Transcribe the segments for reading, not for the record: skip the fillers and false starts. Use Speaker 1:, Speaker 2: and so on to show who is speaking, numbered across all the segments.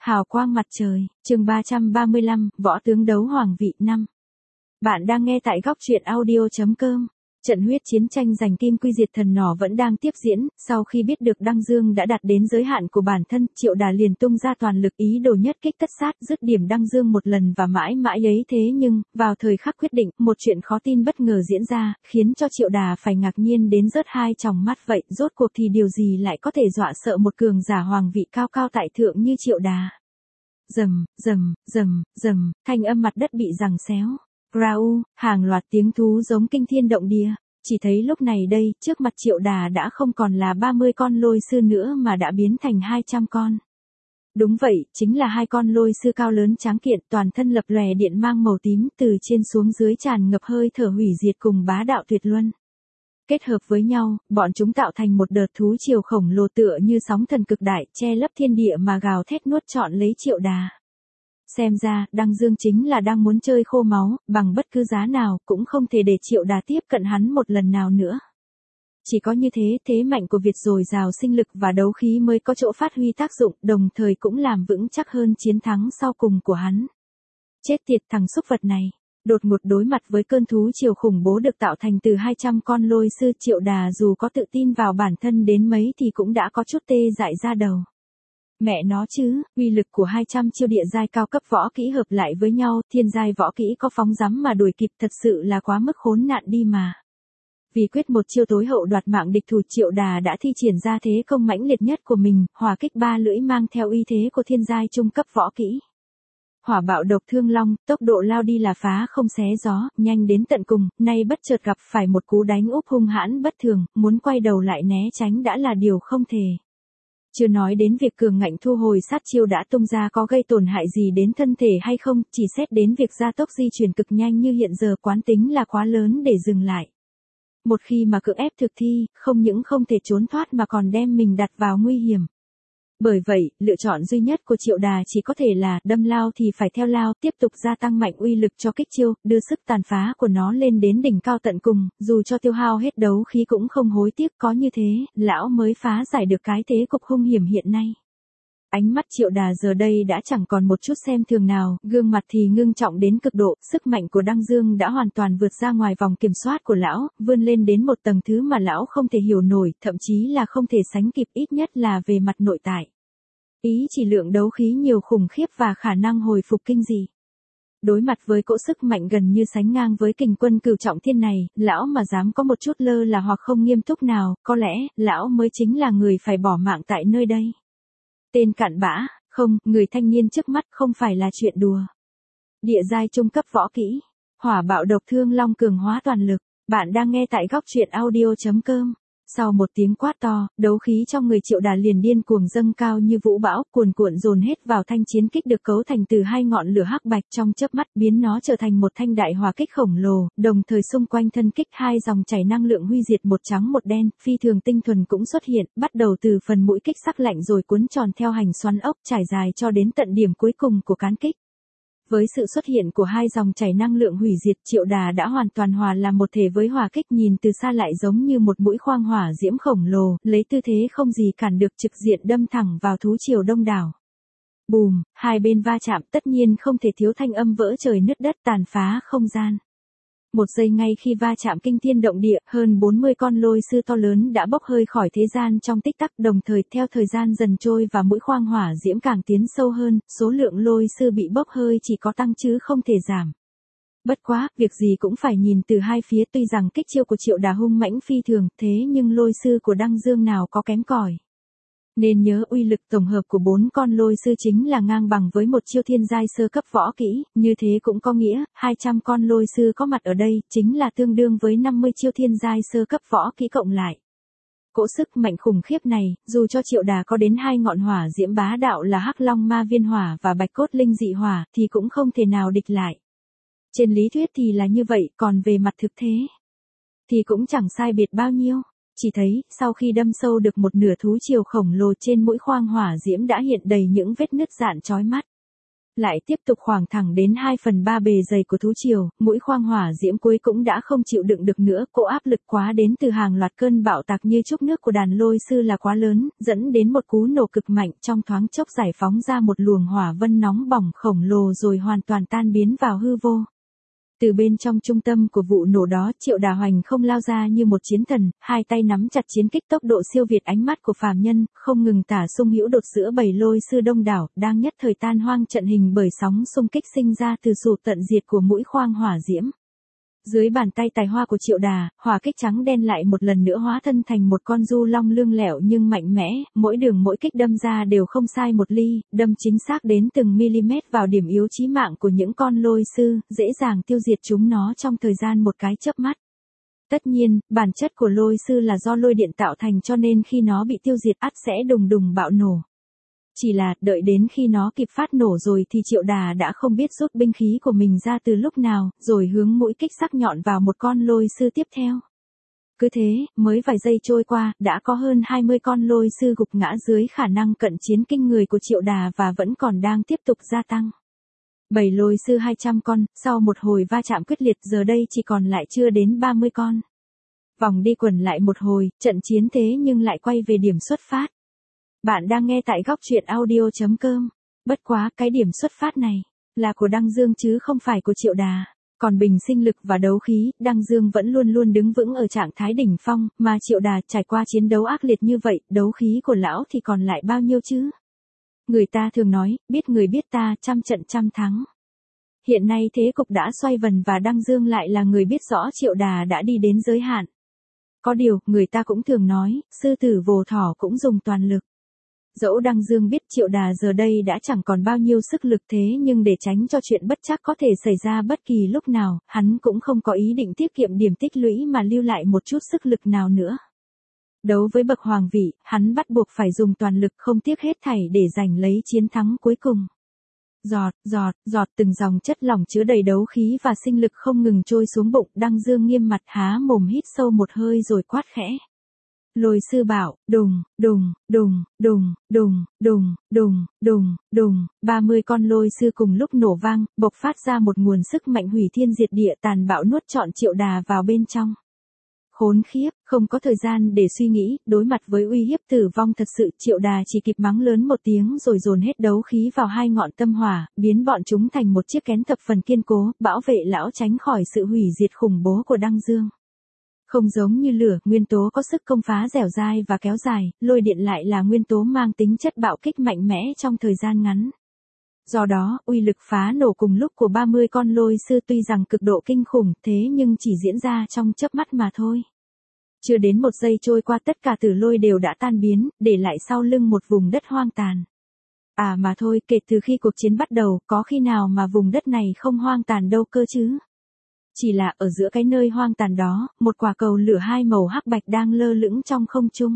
Speaker 1: Hào quang mặt trời, chương 335, võ tướng đấu hoàng vị 5. Bạn đang nghe tại góc truyện audio.com. Trận huyết chiến tranh giành kim quy diệt thần nỏ vẫn đang tiếp diễn, sau khi biết được Đăng Dương đã đạt đến giới hạn của bản thân, Triệu Đà liền tung ra toàn lực ý đồ nhất kích tất sát, dứt điểm Đăng Dương một lần và mãi mãi ấy thế nhưng, vào thời khắc quyết định, một chuyện khó tin bất ngờ diễn ra, khiến cho Triệu Đà phải ngạc nhiên đến rớt hai tròng mắt vậy, rốt cuộc thì điều gì lại có thể dọa sợ một cường giả hoàng vị cao cao tại thượng như Triệu Đà. Rầm, rầm, rầm, rầm, thanh âm mặt đất bị giằng xéo. Rau, hàng loạt tiếng thú giống kinh thiên động địa, chỉ thấy lúc này đây, trước mặt Triệu Đà đã không còn là 30 con lôi sư nữa mà đã biến thành 200 con. Đúng vậy, chính là hai con lôi sư cao lớn tráng kiện, toàn thân lập lòe điện mang màu tím, từ trên xuống dưới tràn ngập hơi thở hủy diệt cùng bá đạo tuyệt luân. Kết hợp với nhau, bọn chúng tạo thành một đợt thú triều khổng lồ tựa như sóng thần cực đại, che lấp thiên địa mà gào thét nuốt trọn lấy Triệu Đà. Xem ra, Đăng Dương chính là đang muốn chơi khô máu, bằng bất cứ giá nào, cũng không thể để Triệu Đà tiếp cận hắn một lần nào nữa. Chỉ có như thế, thế mạnh của Việt dồi dào sinh lực và đấu khí mới có chỗ phát huy tác dụng, đồng thời cũng làm vững chắc hơn chiến thắng sau cùng của hắn. Chết tiệt thằng xúc vật này. Đột ngột đối mặt với cơn thú triều khủng bố được tạo thành từ 200 con lôi sư, Triệu Đà dù có tự tin vào bản thân đến mấy thì cũng đã có chút tê dại ra đầu. Mẹ nó chứ, uy lực của 200 chiêu địa giai cao cấp võ kỹ hợp lại với nhau, thiên giai võ kỹ có phóng dắm mà đuổi kịp, thật sự là quá mức khốn nạn đi mà. Vì quyết một chiêu tối hậu đoạt mạng địch thủ, Triệu Đà đã thi triển ra thế công mãnh liệt nhất của mình, hỏa kích ba lưỡi mang theo uy thế của thiên giai trung cấp võ kỹ. Hỏa bạo độc thương long, tốc độ lao đi là phá không xé gió, nhanh đến tận cùng, nay bất chợt gặp phải một cú đánh úp hung hãn bất thường, muốn quay đầu lại né tránh đã là điều không thể. Chưa nói đến việc cường ngạnh thu hồi sát chiêu đã tung ra có gây tổn hại gì đến thân thể hay không, chỉ xét đến việc gia tốc di chuyển cực nhanh như hiện giờ quán tính là quá lớn để dừng lại. Một khi mà cưỡng ép thực thi, không những không thể trốn thoát mà còn đem mình đặt vào nguy hiểm. Bởi vậy, lựa chọn duy nhất của Triệu Đà chỉ có thể là đâm lao thì phải theo lao, tiếp tục gia tăng mạnh uy lực cho kích chiêu, đưa sức tàn phá của nó lên đến đỉnh cao tận cùng, dù cho tiêu hao hết đấu khí cũng không hối tiếc, có như thế, lão mới phá giải được cái thế cục hung hiểm hiện nay. Ánh mắt Triệu Đà giờ đây đã chẳng còn một chút xem thường nào, gương mặt thì ngưng trọng đến cực độ, sức mạnh của Đăng Dương đã hoàn toàn vượt ra ngoài vòng kiểm soát của lão, vươn lên đến một tầng thứ mà lão không thể hiểu nổi, thậm chí là không thể sánh kịp, ít nhất là về mặt nội tại. Ý chỉ lượng đấu khí nhiều khủng khiếp và khả năng hồi phục kinh dị. Đối mặt với cỗ sức mạnh gần như sánh ngang với kình quân cửu trọng thiên này, lão mà dám có một chút lơ là hoặc không nghiêm túc nào, có lẽ, lão mới chính là người phải bỏ mạng tại nơi đây. Tên cặn bã, không, người thanh niên trước mắt không phải là chuyện đùa. Địa giai trung cấp võ kỹ, hỏa bạo độc thương long cường hóa toàn lực, bạn đang nghe tại góc truyện audio.com. Sau một tiếng quát to, đấu khí trong người Triệu Đà liền điên cuồng dâng cao như vũ bão, cuồn cuộn dồn hết vào thanh chiến kích được cấu thành từ hai ngọn lửa hắc bạch, trong chớp mắt biến nó trở thành một thanh đại hỏa kích khổng lồ, đồng thời xung quanh thân kích hai dòng chảy năng lượng huy diệt một trắng một đen, phi thường tinh thuần cũng xuất hiện, bắt đầu từ phần mũi kích sắc lạnh rồi cuốn tròn theo hành xoắn ốc trải dài cho đến tận điểm cuối cùng của cán kích. Với sự xuất hiện của hai dòng chảy năng lượng hủy diệt, Triệu Đà đã hoàn toàn hòa làm một thể với hỏa kích, nhìn từ xa lại giống như một mũi khoang hỏa diễm khổng lồ, lấy tư thế không gì cản được trực diện đâm thẳng vào thú triều đông đảo. Bùm, hai bên va chạm, tất nhiên không thể thiếu thanh âm vỡ trời nứt đất tàn phá không gian. Một giây ngay khi va chạm kinh thiên động địa, hơn 40 con lôi sư to lớn đã bốc hơi khỏi thế gian trong tích tắc, đồng thời theo thời gian dần trôi và mũi khoang hỏa diễm càng tiến sâu hơn, số lượng lôi sư bị bốc hơi chỉ có tăng chứ không thể giảm. Bất quá, việc gì cũng phải nhìn từ hai phía, tuy rằng kích chiêu của Triệu Đà hung mãnh phi thường, thế nhưng lôi sư của Đăng Dương nào có kém cỏi. Nên nhớ uy lực tổng hợp của 4 con lôi sư chính là ngang bằng với một chiêu thiên giai sơ cấp võ kỹ, như thế cũng có nghĩa, 200 con lôi sư có mặt ở đây, chính là tương đương với 50 chiêu thiên giai sơ cấp võ kỹ cộng lại. Cỗ sức mạnh khủng khiếp này, dù cho Triệu Đà có đến hai ngọn hỏa diễm bá đạo là Hắc Long Ma Viên Hỏa và Bạch Cốt Linh Dị Hỏa, thì cũng không thể nào địch lại. Trên lý thuyết thì là như vậy, còn về mặt thực thế, thì cũng chẳng sai biệt bao nhiêu. Chỉ thấy, sau khi đâm sâu được một nửa thú triều khổng lồ trên mũi khoang hỏa diễm đã hiện đầy những vết nứt rạn chói mắt. lại tiếp tục khoảng thẳng đến 2/3 bề dày của thú triều, mũi khoang hỏa diễm cuối cũng đã không chịu đựng được nữa, cỗ áp lực quá đến từ hàng loạt cơn bạo tạc như trút nước của đàn lôi sư là quá lớn, dẫn đến một cú nổ cực mạnh trong thoáng chốc giải phóng ra một luồng hỏa vân nóng bỏng khổng lồ rồi hoàn toàn tan biến vào hư vô. Từ bên trong trung tâm của vụ nổ đó, Triệu Đà Hoành không lao ra như một chiến thần, hai tay nắm chặt chiến kích tốc độ siêu việt ánh mắt của phàm nhân, không ngừng tả xung hữu đột giữa bầy lôi sư đông đảo, đang nhất thời tan hoang trận hình bởi sóng xung kích sinh ra từ sự tận diệt của mũi khoang hỏa diễm. Dưới bàn tay tài hoa của Triệu Đà, hỏa kích trắng đen lại một lần nữa hóa thân thành một con du long lương lẹo nhưng mạnh mẽ, mỗi đường mỗi kích đâm ra đều không sai một ly, đâm chính xác đến từng mm vào điểm yếu chí mạng của những con lôi sư, dễ dàng tiêu diệt chúng nó trong thời gian một cái chớp mắt. Tất nhiên, bản chất của lôi sư là do lôi điện tạo thành cho nên khi nó bị tiêu diệt ắt sẽ đùng đùng bạo nổ. Chỉ là, đợi đến khi nó kịp phát nổ rồi thì Triệu Đà đã không biết rút binh khí của mình ra từ lúc nào, rồi hướng mũi kích sắc nhọn vào một con lôi sư tiếp theo. Cứ thế, mới vài giây trôi qua, đã có hơn 20 con lôi sư gục ngã dưới khả năng cận chiến kinh người của Triệu Đà và vẫn còn đang tiếp tục gia tăng. Bầy lôi sư 200 con, sau một hồi va chạm quyết liệt giờ đây chỉ còn lại chưa đến 30 con. Vòng đi quẩn lại một hồi, trận chiến thế nhưng lại quay về điểm xuất phát. Bạn đang nghe tại góc truyện audio.com. Bất quá, cái điểm xuất phát này là của Đăng Dương chứ không phải của Triệu Đà. Còn bình sinh lực và đấu khí, Đăng Dương vẫn luôn luôn đứng vững ở trạng thái đỉnh phong, mà Triệu Đà trải qua chiến đấu ác liệt như vậy, đấu khí của lão thì còn lại bao nhiêu chứ? Người ta thường nói, biết người biết ta, trăm trận trăm thắng. Hiện nay thế cục đã xoay vần và Đăng Dương lại là người biết rõ Triệu Đà đã đi đến giới hạn. Có điều, người ta cũng thường nói, sư tử vồ thỏ cũng dùng toàn lực. Dẫu Đăng Dương biết Triệu Đà giờ đây đã chẳng còn bao nhiêu sức lực thế nhưng để tránh cho chuyện bất trắc có thể xảy ra bất kỳ lúc nào, hắn cũng không có ý định tiết kiệm điểm tích lũy mà lưu lại một chút sức lực nào nữa. Đấu với bậc hoàng vị, hắn bắt buộc phải dùng toàn lực không tiếc hết thảy để giành lấy chiến thắng cuối cùng. Giọt, giọt, giọt từng dòng chất lỏng chứa đầy đấu khí và sinh lực không ngừng trôi xuống bụng, Đăng Dương nghiêm mặt há mồm hít sâu một hơi rồi quát khẽ. Lôi sư bảo, đùng, đùng, đùng, đùng, đùng, đùng, đùng, đùng, đùng, 30 con lôi sư cùng lúc nổ vang, bộc phát ra một nguồn sức mạnh hủy thiên diệt địa tàn bạo nuốt trọn Triệu Đà vào bên trong. Khốn khiếp, không có thời gian để suy nghĩ, đối mặt với uy hiếp tử vong thật sự, Triệu Đà chỉ kịp mắng lớn một tiếng rồi dồn hết đấu khí vào hai ngọn tâm hỏa, biến bọn chúng thành một chiếc kén thập phần kiên cố, bảo vệ lão tránh khỏi sự hủy diệt khủng bố của Đăng Dương. Không giống như lửa, nguyên tố có sức công phá dẻo dai và kéo dài, lôi điện lại là nguyên tố mang tính chất bạo kích mạnh mẽ trong thời gian ngắn. Do đó, uy lực phá nổ cùng lúc của 30 con lôi sư tuy rằng cực độ kinh khủng thế nhưng chỉ diễn ra trong chớp mắt mà thôi. Chưa đến một giây trôi qua tất cả tử lôi đều đã tan biến, để lại sau lưng một vùng đất hoang tàn. À mà thôi, kể từ khi cuộc chiến bắt đầu, có khi nào mà vùng đất này không hoang tàn đâu cơ chứ? Chỉ là ở giữa cái nơi hoang tàn đó, một quả cầu lửa hai màu hắc bạch đang lơ lửng trong không trung.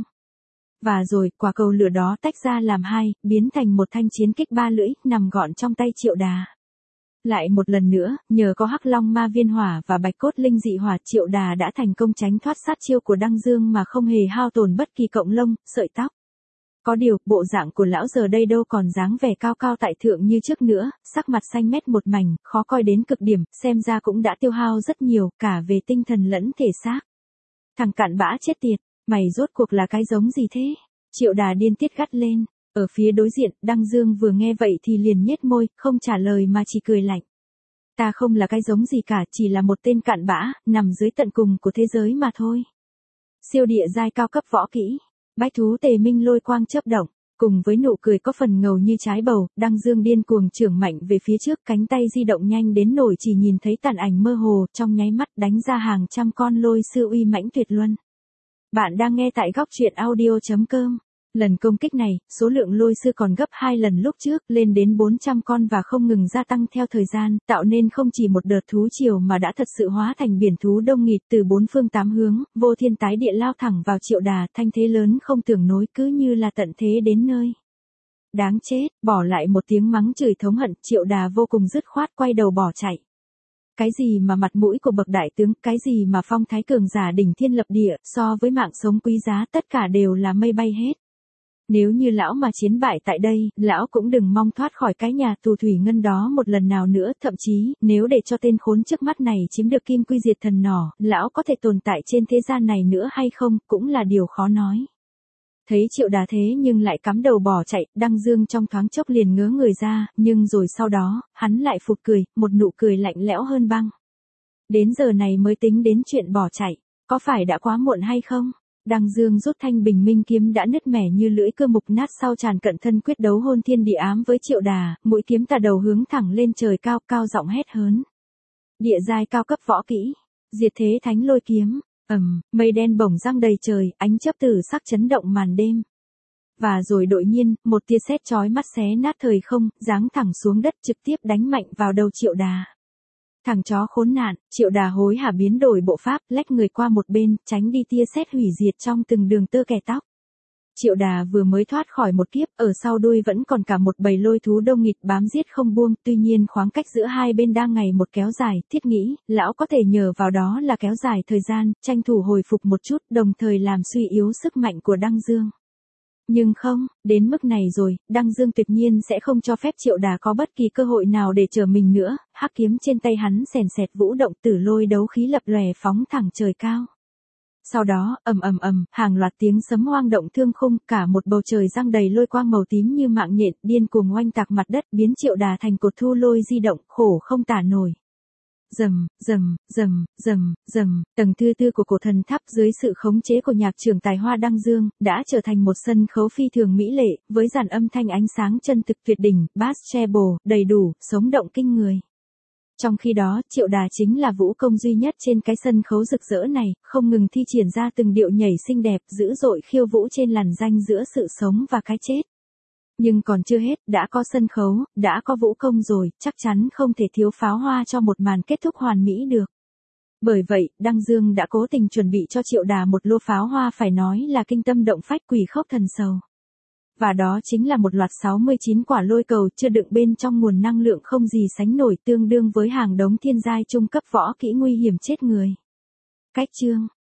Speaker 1: Và rồi, quả cầu lửa đó tách ra làm hai, biến thành một thanh chiến kích ba lưỡi, nằm gọn trong tay Triệu Đà. Lại một lần nữa, nhờ có hắc long ma viên hỏa và bạch cốt linh dị hỏa, Triệu Đà đã thành công tránh thoát sát chiêu của Đăng Dương mà không hề hao tổn bất kỳ cọng lông, sợi tóc. Có điều, bộ dạng của lão giờ đây đâu còn dáng vẻ cao cao tại thượng như trước nữa, sắc mặt xanh mét một mảnh, khó coi đến cực điểm, xem ra cũng đã tiêu hao rất nhiều, cả về tinh thần lẫn thể xác. Thằng cặn bã chết tiệt, mày rốt cuộc là cái giống gì thế? Triệu Đà điên tiết gắt lên. Ở phía đối diện, Đăng Dương vừa nghe vậy thì liền nhếch môi, không trả lời mà chỉ cười lạnh. Ta không là cái giống gì cả, chỉ là một tên cặn bã, nằm dưới tận cùng của thế giới mà thôi. Siêu địa giai cao cấp võ kỹ. Bách thú tề minh lôi quang chớp động, cùng với nụ cười có phần ngầu như trái bầu, Đăng Dương điên cuồng chưởng mạnh về phía trước, cánh tay di động nhanh đến nổi chỉ nhìn thấy tàn ảnh mơ hồ, trong nháy mắt đánh ra hàng trăm con lôi sư uy mãnh tuyệt luân. Bạn đang nghe tại góc truyện audio.com. Lần công kích này, số lượng lôi sư còn gấp 2 lần lúc trước, lên đến 400 con và không ngừng gia tăng theo thời gian, tạo nên không chỉ một đợt thú triều mà đã thật sự hóa thành biển thú đông nghịt từ bốn phương tám hướng, vô thiên tái địa lao thẳng vào Triệu Đà, thanh thế lớn không tưởng nối cứ như là tận thế đến nơi. Đáng chết, bỏ lại một tiếng mắng chửi thống hận, Triệu Đà vô cùng dứt khoát quay đầu bỏ chạy. Cái gì mà mặt mũi của bậc đại tướng, cái gì mà phong thái cường giả đỉnh thiên lập địa, so với mạng sống quý giá tất cả đều là mây bay hết. Nếu như lão mà chiến bại tại đây, lão cũng đừng mong thoát khỏi cái nhà tù thủy ngân đó một lần nào nữa, thậm chí, nếu để cho tên khốn trước mắt này chiếm được kim quy diệt thần nỏ, lão có thể tồn tại trên thế gian này nữa hay không, cũng là điều khó nói. Thấy Triệu Đà thế nhưng lại cắm đầu bỏ chạy, Đăng Dương trong thoáng chốc liền ngớ người ra, nhưng rồi sau đó, hắn lại phụt cười, một nụ cười lạnh lẽo hơn băng. Đến giờ này mới tính đến chuyện bỏ chạy, có phải đã quá muộn hay không? Đăng Dương rút thanh bình minh kiếm đã nứt mẻ như lưỡi cưa mục nát sau tràn cận thân quyết đấu hôn thiên địa ám với Triệu Đà, mũi kiếm tà đầu hướng thẳng lên trời cao, cao giọng hét hớn. Địa giai cao cấp võ kỹ, diệt thế thánh lôi kiếm, mây đen bổng giăng đầy trời, ánh chớp tử sắc chấn động màn đêm. Và rồi đột nhiên, một tia sét chói mắt xé nát thời không, giáng thẳng xuống đất trực tiếp đánh mạnh vào đầu Triệu Đà. Thằng chó khốn nạn, Triệu Đà hối hả biến đổi bộ pháp, lách người qua một bên, tránh đi tia sét hủy diệt trong từng đường tơ kẻ tóc. Triệu Đà vừa mới thoát khỏi một kiếp, ở sau đuôi vẫn còn cả một bầy lôi thú đông nghịt bám giết không buông, tuy nhiên khoảng cách giữa hai bên đang ngày một kéo dài, thiết nghĩ, lão có thể nhờ vào đó là kéo dài thời gian, tranh thủ hồi phục một chút, đồng thời làm suy yếu sức mạnh của Đăng Dương. Nhưng không, đến mức này rồi, Đăng Dương tuyệt nhiên sẽ không cho phép Triệu Đà có bất kỳ cơ hội nào để trở mình nữa, hắc kiếm trên tay hắn sèn sẹt vũ động tử lôi đấu khí lập lòe phóng thẳng trời cao. Sau đó, hàng loạt tiếng sấm hoang động thương khung, cả một bầu trời giăng đầy lôi quang màu tím như mạng nhện, điên cuồng oanh tạc mặt đất, biến Triệu Đà thành cột thu lôi di động, khổ không tả nổi. Tầng thứ tư của cổ thần tháp dưới sự khống chế của nhạc trưởng tài hoa Đăng Dương, đã trở thành một sân khấu phi thường mỹ lệ, với dàn âm thanh ánh sáng chân thực tuyệt đỉnh, bass treble, đầy đủ, sống động kinh người. Trong khi đó, Triệu Đà chính là vũ công duy nhất trên cái sân khấu rực rỡ này, không ngừng thi triển ra từng điệu nhảy xinh đẹp, dữ dội khiêu vũ trên làn ranh giữa sự sống và cái chết. Nhưng còn chưa hết, đã có sân khấu, đã có vũ công rồi, chắc chắn không thể thiếu pháo hoa cho một màn kết thúc hoàn mỹ được. Bởi vậy, Đăng Dương đã cố tình chuẩn bị cho Triệu Đà một lô pháo hoa phải nói là kinh tâm động phách quỷ khốc thần sầu. Và đó chính là một loạt 69 quả lôi cầu chưa đựng bên trong nguồn năng lượng không gì sánh nổi, tương đương với hàng đống thiên giai trung cấp võ kỹ nguy hiểm chết người. Cách chương